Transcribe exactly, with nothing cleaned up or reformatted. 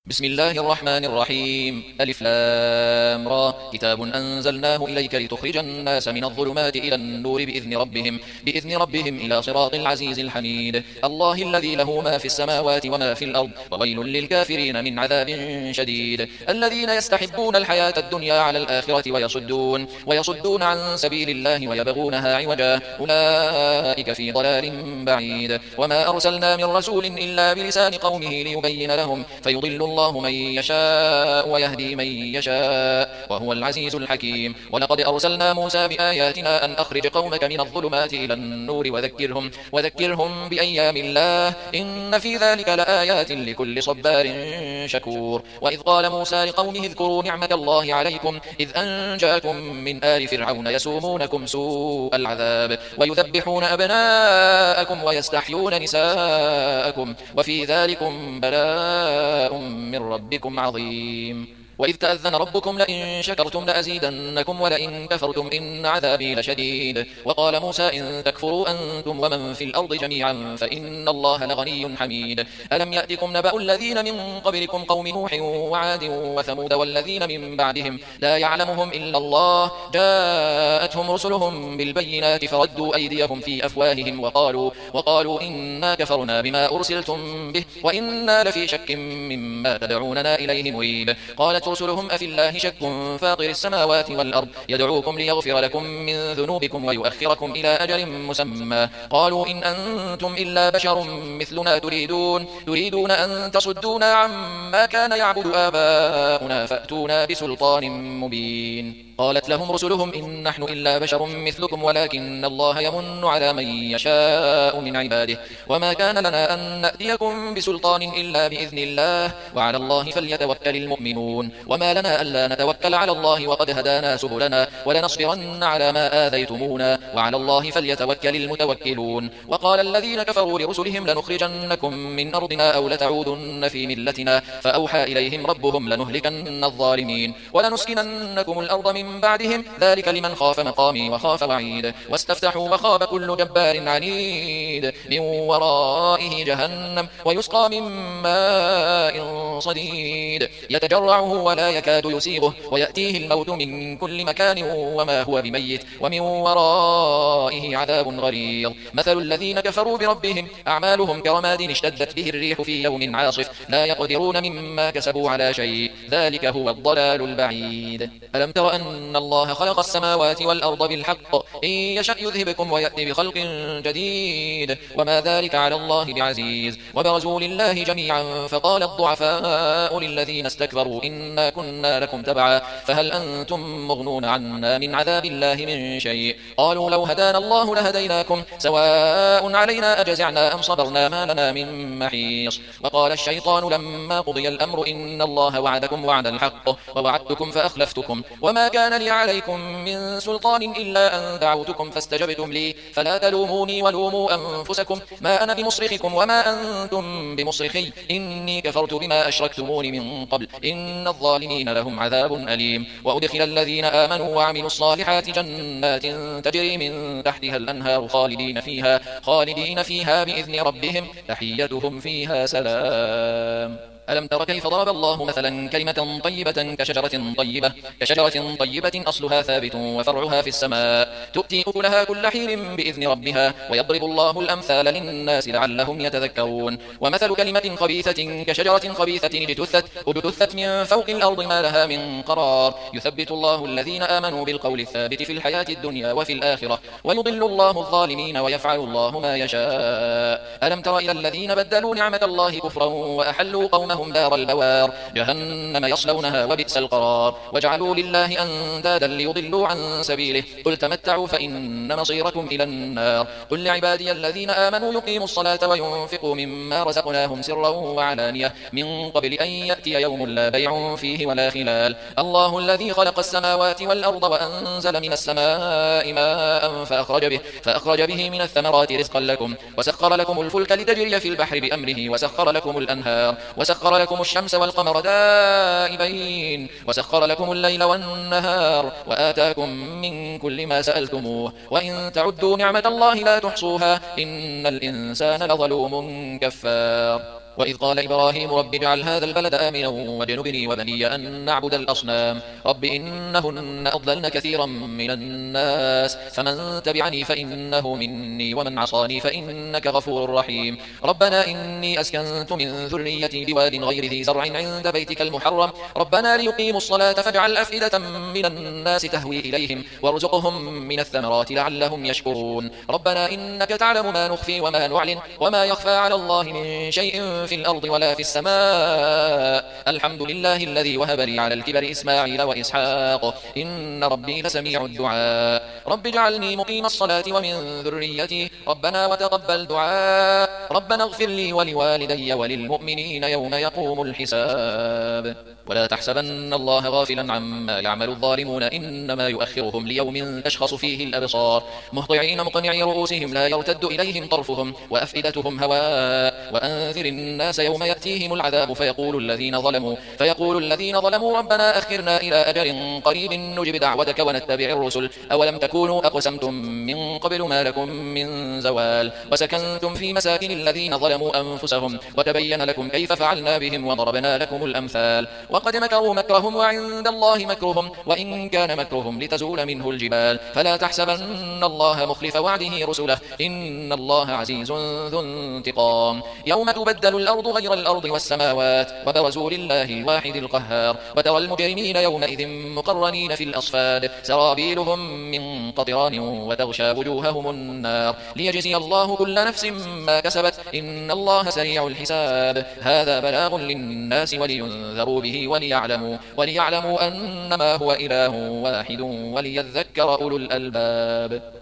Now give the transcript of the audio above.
بسم الله الرحمن الرحيم. ألف لام را. كتاب أنزلناه إليك لتخرج الناس من الظلمات إلى النور بإذن ربهم بإذن ربهم إلى صراط العزيز الحميد. الله الذي له ما في السماوات وما في الأرض، وويل للكافرين من عذاب شديد. الذين يستحبون الحياة الدنيا على الآخرة ويصدون ويصدون عن سبيل الله ويبغونها عوجا، أولئك في ضلال بعيد. وما أرسلنا من رسول إلا بلسان قومه ليبين لهم، فيضل الله من يشاء ويهدي من يشاء، وهو العزيز الحكيم. ولقد أرسلنا موسى بآياتنا أن أخرج قومك من الظلمات إلى النور وذكرهم, وذكرهم بأيام الله، إن في ذلك لآيات لكل صبار شكور. وإذ قال موسى لقومه اذكروا نعمة الله عليكم إذ أنجاكم من آل فرعون يسومونكم سوء العذاب ويذبحون أبناءكم ويستحيون نساءكم، وفي ذلكم بلاء من ربكم عظيم. وإذ تأذن ربكم لئن شكرتم لأزيدنكم ولئن كفرتم إن عذابي لشديد. وقال موسى إن تكفروا أنتم ومن في الأرض جميعا فإن الله لغني حميد. ألم يأتكم نبأ الذين من قبلكم قوم نوح وعاد وثمود والذين من بعدهم لا يعلمهم إلا الله، جاءتهم رسلهم بالبينات فردوا أيديهم في أفواههم وقالوا, وقالوا إنا كفرنا بما أرسلتم به وإنا لفي شك مما تدعوننا إليه مريب. قالت رسلهم أفي الله شك فاطر السماوات والأرض يدعوكم ليغفر لكم من ذنوبكم ويؤخركم إلى أجل مسمى، قالوا إن أنتم إلا بشر مثلنا تريدون, تريدون أن تصدونا عما كان يعبد آباؤنا فأتونا بسلطان مبين. قالت لهم رسلهم إن نحن إلا بشر مثلكم ولكن الله يمن على من يشاء من عباده، وما كان لنا أن نأتيكم بسلطان إلا بإذن الله، وعلى الله فليتوكل المؤمنون. وما لنا ألا نتوكل على الله وقد هدانا سبلنا ولنصبرن على ما آذيتمونا وعلى الله فليتوكل المتوكلون. وقال الذين كفروا لرسلهم لنخرجنكم من أرضنا أو لتعودن في ملتنا، فأوحى إليهم ربهم لنهلكن الظالمين ولنسكننكم الأرض من بعدهم، ذلك لمن خاف مقامي وخاف وعيد. واستفتحوا وخاب كل جبار عنيد من ورائه جهنم ويسقى من ماء صديد يتجرعه ولا يكاد يسيغه ويأتيه الموت من كل مكان وما هو بميت ومن ورائه عذاب غليظ. مثل الذين كفروا بربهم أعمالهم كرماد اشتدت به الريح في يوم عاصف لا يقدرون مما كسبوا على شيء، ذلك هو الضلال البعيد. ألم تر أن الله خلق السماوات والأرض بالحق إن يشأ يذهبكم ويأتي بخلق جديد وما ذلك على الله بعزيز. وبرزوا لله جميعا فقال الضعفاء للذين استكبروا إنا كنا لكم تبعا فهل أنتم مغنون عنا من عذاب الله من شيء، قالوا لو هدانا الله لهديناكم سواء علينا أجزعنا أم صبرنا ما لنا من محيص. وقال الشيطان لما قضي الأمر إن الله وعدكم وعد الحق ووعدتكم فأخلفتكم وما كان لي عليكم من سلطان إلا أن دعوتكم فاستجبتم لي فلا تلوموني ولوموا أنفسكم ما أنا بمصرخكم وما أنتم بمصرخي إني كفرت بما أشركتمون من قبل إن الظالمين لهم عذاب أليم. وأدخل الذين آمنوا وعملوا الصالحات جنات تجري من تحتها الأنهار خالدين فيها, خالدين فيها بإذن ربهم تحيتهم فيها سلام. ألم تر كيف ضرب الله مثلا كلمة طيبة كشجرة طيبة, كشجرة طيبة أصلها ثابت وفرعها في السماء تؤتي أكلها كل حين بإذن ربها ويضرب الله الأمثال للناس لعلهم يتذكرون. ومثل كلمة خبيثة كشجرة خبيثة اجتثت, اجتثت من فوق الأرض ما لها من قرار يثبت الله الذين آمنوا بالقول الثابت في الحياة الدنيا وفي الآخرة ويضل الله الظالمين ويفعل الله ما يشاء. ألم تر إلى الذين بدلوا نعمة الله كفرا وأحلوا قومهم دار البوار جهنم يصلونها وبئس القرار وجعلوا لله أندادا ليضلوا عن سبيله قل تمتعوا فإن مصيركم إلى النار. قل لعبادي الذين آمنوا يقيموا الصلاة وينفقوا مما رزقناهم سرا وعلانية من قبل أن يأتي يوم لا بيع فيه ولا خلال. الله الذي خلق السماوات والأرض وأنزل من السماء ماء فأخرج به, فأخرج به من الثمرات رزقا لكم وسخر لكم الفلك لتجري في البحر بأمره وسخر لكم الأنهار وسخر لكم الشمس والقمر دائبين وسخر لكم الليل والنهار وآتاكم من كل ما سألتموه وإن تعدوا نعمة الله لا تحصوها إن الإنسان لظلوم كفار. وإذ قال إبراهيم رب اجعل هذا البلد آمنا واجنبني وبني أن نعبد الأصنام رب إنهن أضللن كثيرا من الناس فمن تبعني فإنه مني ومن عصاني فإنك غفور رحيم ربنا إني أسكنت من ذريتي بواد غير ذي زرع عند بيتك المحرم ربنا ليقيموا الصلاة فاجعل أفئدة من الناس تهوي إليهم وارزقهم من الثمرات لعلهم يشكرون ربنا إنك تعلم ما نخفي وما نعلن وما يخفى على الله من شيء في الأرض ولا في السماء الحمد لله الذي وهب لي على الكبر إسماعيل وإسحاق إن ربي لسميع الدعاء رب اجعلني مقيم الصلاة ومن ذريتي ربنا وتقبل دعاء ربنا اغفر لي ولوالدي وللمؤمنين يوم يقوم الحساب ولا تحسبن الله غافلا عما يعمل الظالمون إنما يؤخرهم ليوم تشخص فيه الأبصار مهطعين مقنعي رؤوسهم لا يرتد إليهم طرفهم وأفئدتهم هواء وأنذر الناس يوم يأتيهم العذاب فيقول الذين ظلموا فيقول الذين ظلموا ربنا أخرنا إلى أجل قريب نجب دعوتك ونتبع الرسل أولم تكونوا أقسمتم من قبل ما لكم من زوال وسكنتم في مساكن الذين ظلموا أنفسهم وتبين لكم كيف فعلنا بهم وضربنا لكم الأمثال وقد مكروا مكرهم وعند الله مكرهم وإن كان مكرهم لتزول منه الجبال فلا تحسبن الله مخلف وعده رسله إن الله عزيز ذو انتقام يوم تبدل الأرض غير الأرض والسماوات وبرزوا لله الواحد القهار وترى المجرمين يومئذ مقرنين في الأصفاد سرابيلهم من قطران وتغشى وجوههم النار ليجزي الله كل نفس ما كسبت إن الله سريع الحساب هذا بلاغ للناس ولينذروا به وليعلموا, وليعلموا أنما هو إله واحد وليذكر أولو الألباب